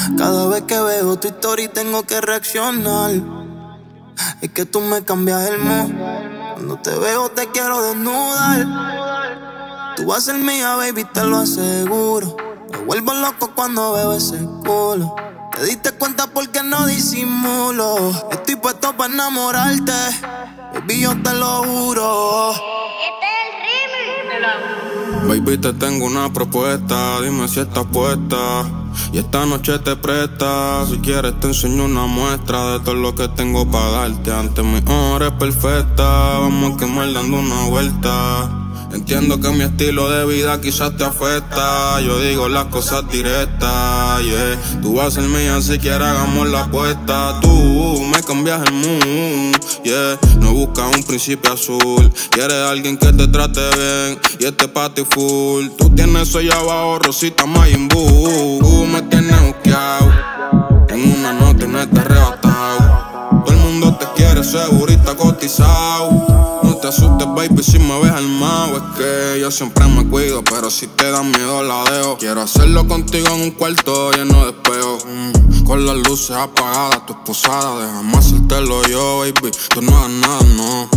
Cada vez que veo tu historia tengo que reaccionar. Es que tú me cambias el mood. Cuando te veo te quiero desnudar. Tú vas a ser mía, baby, te lo aseguro. Me vuelvo loco cuando veo ese culo. Te diste cuenta porque no disimulo. Estoy puesto para enamorarte, baby, yo te lo juro. Este es el remix. Baby, te tengo una propuesta, dime si estás puesta. Y esta noche te presta, si quieres te enseño una muestra de todo lo que tengo para darte. Ante mi hora es perfecta, vamos a quemar dando una vuelta. Entiendo que mi estilo de vida quizás te afecta. Yo digo las cosas directas, yeah. Tú vas a ser mía si quieres hagamos la apuesta. Tú me cambias el mood, yeah. No buscas un príncipe azul, quieres alguien que te trate bien y este pa' ti full. Tú tienes eso allá abajo, Rosita Majin Buu. Me tienes buscado, en una noche no te arrebatado. Todo el mundo te quiere, segurita cotizado. No te asustes, baby, si me ves armado. Es que yo siempre me cuido, pero si te da miedo la dejo. Quiero hacerlo contigo en un cuarto lleno de espejos, con las luces apagadas, tu esposada. Déjame hacértelo yo, baby, tú no hagas nada, no.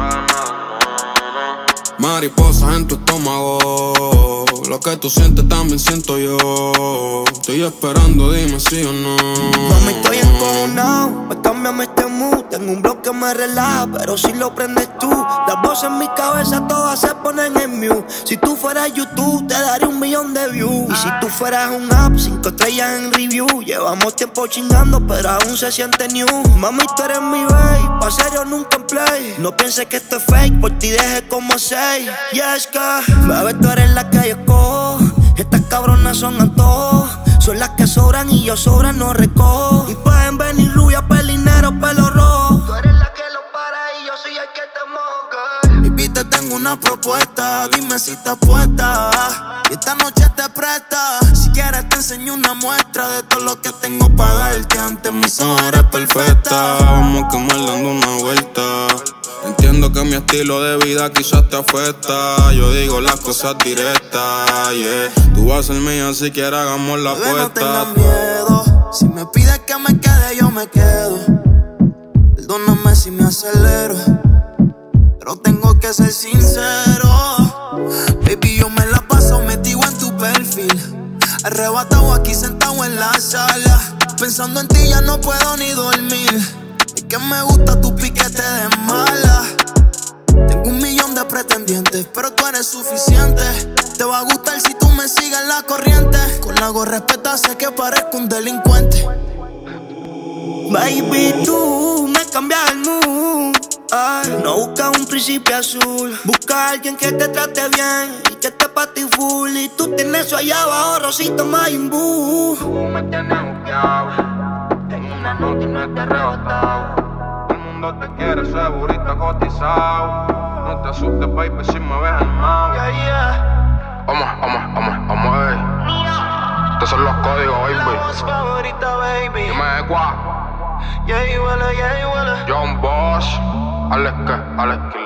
Mariposas en tu estómago, lo que tú sientes también siento yo. Estoy esperando, dime sí o no. Mami, estoy encojonado, cámbiame este mood. Tengo un blog que me relaja, pero si lo prendes tú. Las voces en mi cabeza todas se ponen en mute. Si tú fueras YouTube, te daría 1 millón de views. Y si tú fueras un app, 5 estrellas en review. Llevamos tiempo chingando, pero aún se siente new. Mami, tú eres mi babe, pa' serio nunca en play. No pienses que esto es fake, por ti dejé como 6. Y es que, bebé, tú eres la que yo escojo. Estas cabronas son antojos, son las que sobran y yo sobran no recojo. Y pueden venir rubia, pelinero, pelo rojo. Tú eres la que lo para y yo soy el que te moja. Baby, te tengo una propuesta, dime si estás puesta. Y esta noche te presta, si quieres te enseño una muestra de todo lo que tengo para darte. Ante mis ojos eres perfecta, vamos a quemar dando una vuelta. Entiendo que mi estilo de vida quizás te afecta. Yo digo las cosas directas, yeah. Tú vas a ser mía si quieres hagamos la apuesta. No tengas miedo, si me pides que me quede yo me quedo. Perdóname si me acelero, pero tengo que ser sincero. Baby, yo me la paso metido en tu perfil, arrebatado aquí sentado en la sala. Pensando en ti ya no puedo ni dormir. Es que me gusta tu piquete de mala. Tengo 1 millón de pretendientes, pero tú eres suficiente. Te va a gustar si tú me sigues en la corriente. Con la gorra respeta sé que parezco un delincuente. Baby, tú me cambias el mood. Ay, no buscas un príncipe azul, busca a alguien que te trate bien y que te pa' ti full. Y tú tienes eso allá abajo, Rosita Majin Buu. Tú me tienes buscado, en una noche no te arrebatado. Todo el mundo te quiere, segurita cotizado. No te asustes, baby, si me ves armado. Vamos, ey. Estos son los códigos, baby. La voz favorita, baby. Dime de cuá. Yeah, you wanna. John Bosch, Alex